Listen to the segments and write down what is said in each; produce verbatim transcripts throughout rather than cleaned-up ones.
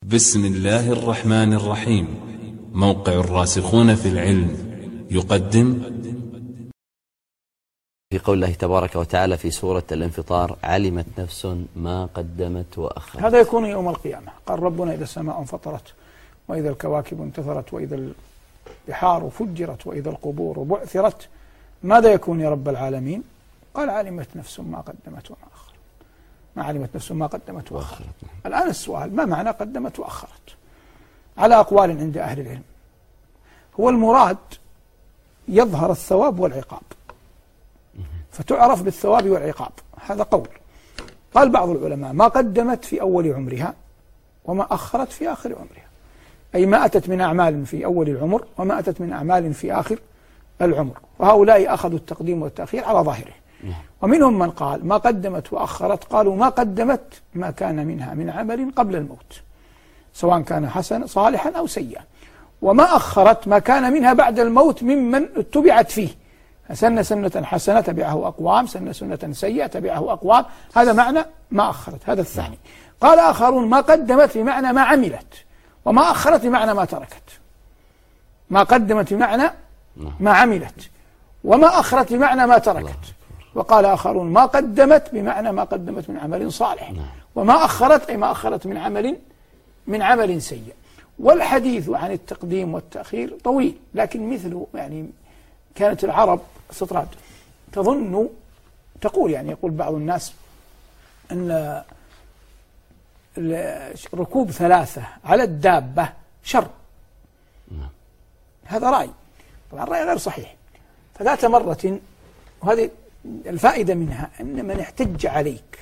بسم الله الرحمن الرحيم. موقع الراسخون في العلم يقدم في قول الله تبارك وتعالى في سورة الانفطار: علمت نفس ما قدمت وأخرت. هذا يكون يوم القيامة. قال ربنا: إذا السماء انفطرت وإذا الكواكب انتثرت وإذا البحار فجرت وإذا القبور بعثرت ماذا يكون يا رب العالمين؟ قال: علمت نفس ما قدمت وما أخرت. ما علمت نفس ما قدمت وأخرت. الآن السؤال: ما معنى قدمت وأخرت؟ على أقوال عند أهل العلم. هو المراد يظهر الثواب والعقاب، فتعرف بالثواب والعقاب، هذا قول. قال بعض العلماء: ما قدمت في أول عمرها وما أخرت في آخر عمرها، أي ما أتت من أعمال في أول العمر وما أتت من أعمال في آخر العمر، وهؤلاء أخذوا التقديم والتأخير على ظاهره. ومنهم من قال: ما قدمت وأخرت، قالوا ما قدمت ما كان منها من عمل قبل الموت، سواء كان حسنا صالحا أو سيئا، وما أخرت ما كان منها بعد الموت ممن اتبعت فيه، سن سنة حسنة تبعه أقوام، سن سنة سيئة تبعه أقوام، هذا معنى ما أخرت. هذا الثاني. قال آخرون: ما قدمت بمعنى ما عملت، وما أخرت بمعنى ما تركت. ما قدمت بمعنى ما عملت، وما أخرت بمعنى ما تركت. وقال آخرون: ما قدمت بمعنى ما قدمت من عمل صالح، وما أخرت أي ما أخرت من عمل من عمل سيء. والحديث عن التقديم والتأخير طويل، لكن مثله يعني كانت العرب استطراد تظن تقول يعني يقول بعض الناس أن ركوب ثلاثة على الدابة شر. هذا رأي، طبعا رأي غير صحيح. فذات مرة، وهذه الفائدة منها، أن من احتج عليك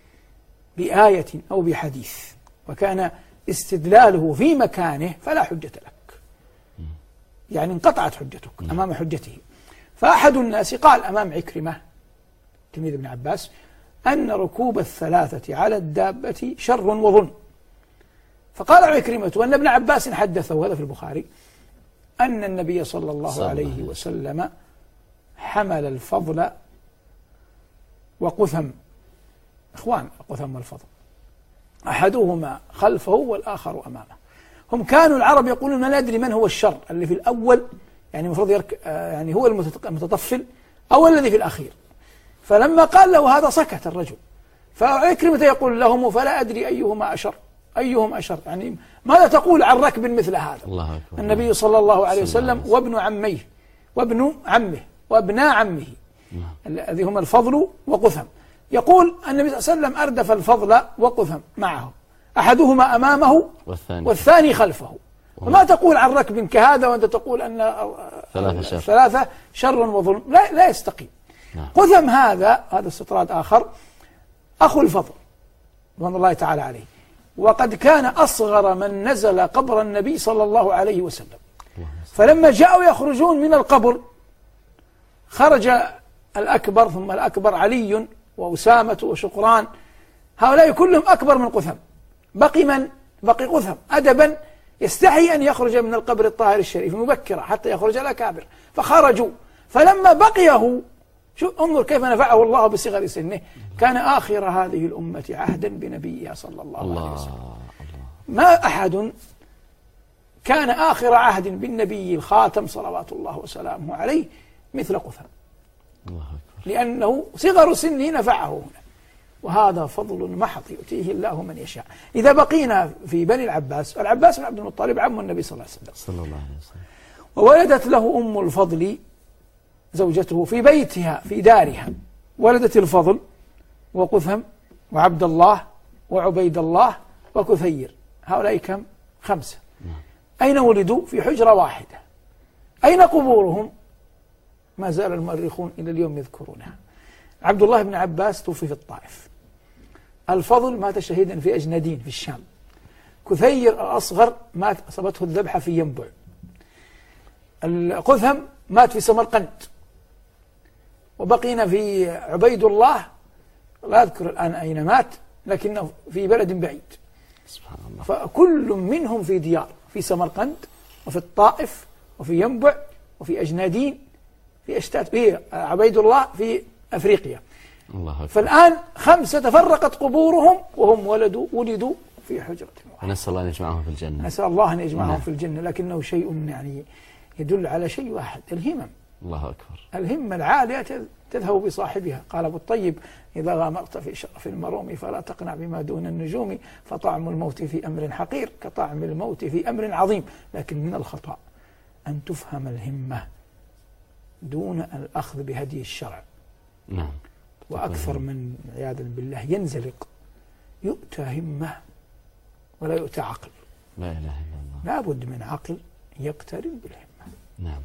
بآية أو بحديث وكان استدلاله في مكانه فلا حجة لك، يعني انقطعت حجتك أمام حجته. فأحد الناس قال أمام عكرمة تلميذ ابن عباس أن ركوب الثلاثة على الدابة شر وظلم. فقال عكرمة أن ابن عباس حدثه، هذا في البخاري، أن النبي صلى الله عليه وسلم حمل الفضل وقثم، إخوان القثم والفضل، أحدهما خلفه والآخر أمامه. هم كانوا العرب يقولون: ما ندري من هو الشر، اللي في الأول يعني المفروض يرك يعني هو المتطفل أو الذي في الأخير. فلما قال له هذا سكت الرجل. فعكرمة يقول لهم: فلا أدري أيهما أشر، أيهم أشر، يعني ماذا تقول عن ركب مثل هذا؟ الله أكبر. النبي صلى الله عليه وسلم وابن عميه وابن عمه وابناء عمه الذي هم الفضل وقثم، يقول النبي صلى الله عليه وسلم أردف الفضل وقثم معه، أحدهما أمامه والثاني, والثاني خلفه. وما تقول عن ركب كهذا وأنت تقول أن ثلاثة شر, ثلاثة شر وظلم؟ لا, لا يستقيم. نعم. قثم هذا هذا استطراد آخر، أخو الفضل رضوان الله تعالى عليه، وقد كان أصغر من نزل قبر النبي صلى الله عليه وسلم. فلما جاءوا يخرجون من القبر خرج الأكبر ثم الأكبر علي وأسامة وشقران، هؤلاء كلهم أكبر من قثم. بقي من؟ بقي قثم أدبا يستحي أن يخرج من القبر الطاهر الشريف مبكرا حتى يخرج الأكابر، فخرجوا. فلما بقيه، شو انظر كيف نفعه الله بصغر سنه، كان آخر هذه الأمة عهدا بنبيها صلى الله, الله عليه وسلم. ما أحد كان آخر عهد بالنبي الخاتم صلوات الله وسلامه عليه مثل قثم، لأنه صغر سنه نفعه هنا. وهذا فضل محض يؤتيه الله من يشاء. إذا بقينا في بني العباس، العباس بن عبد المطلب عم النبي صلى الله عليه وسلم صلى الله عليه وسلم، وولدت له أم الفضل زوجته في بيتها في دارها، ولدت الفضل وقثم وعبد الله وعبيد الله وكثير. هؤلاء كم؟ خمسة. أين ولدوا؟ في حجرة واحدة. أين قبورهم؟ ما زال المؤرخون إلى اليوم يذكرونها. عبد الله بن عباس توفي في الطائف، الفضل مات شهيدا في أجندين في الشام، كثير الأصغر مات أصابته الذبحة في ينبع، القثم مات في سمرقند، وبقينا في عبيد الله لا أذكر الآن أين مات، لكنه في بلد بعيد سبحان الله. فكل منهم في ديار، في سمرقند وفي الطائف وفي ينبع وفي أجنادين في أشتات، في عبيد الله في أفريقيا. الله. فالآن خمسة تفرقت قبورهم وهم ولدوا ولدوا في حجرة واحدة. نسأل الله أن يجمعهم في الجنة. نسأل الله أن يجمعهم نعم. في الجنة، لكنه شيء يعني يدل على شيء واحد، الهمم. الله أكبر. الهمة العالية تذهب بصاحبها. قال أبو الطيب: إذا غامرت في شرف المروم فلا تقنع بما دون النجوم، فطعم الموت في أمر حقير كطعم الموت في أمر عظيم. لكن من الخطأ أن تفهم الهمة دون الأخذ بهدي الشرع. نعم. وأكثر من عياذا بالله ينزلق، يؤتى همة ولا يؤتى عقل. لا إله إلا الله. لا بد من عقل يقترن بالهمة.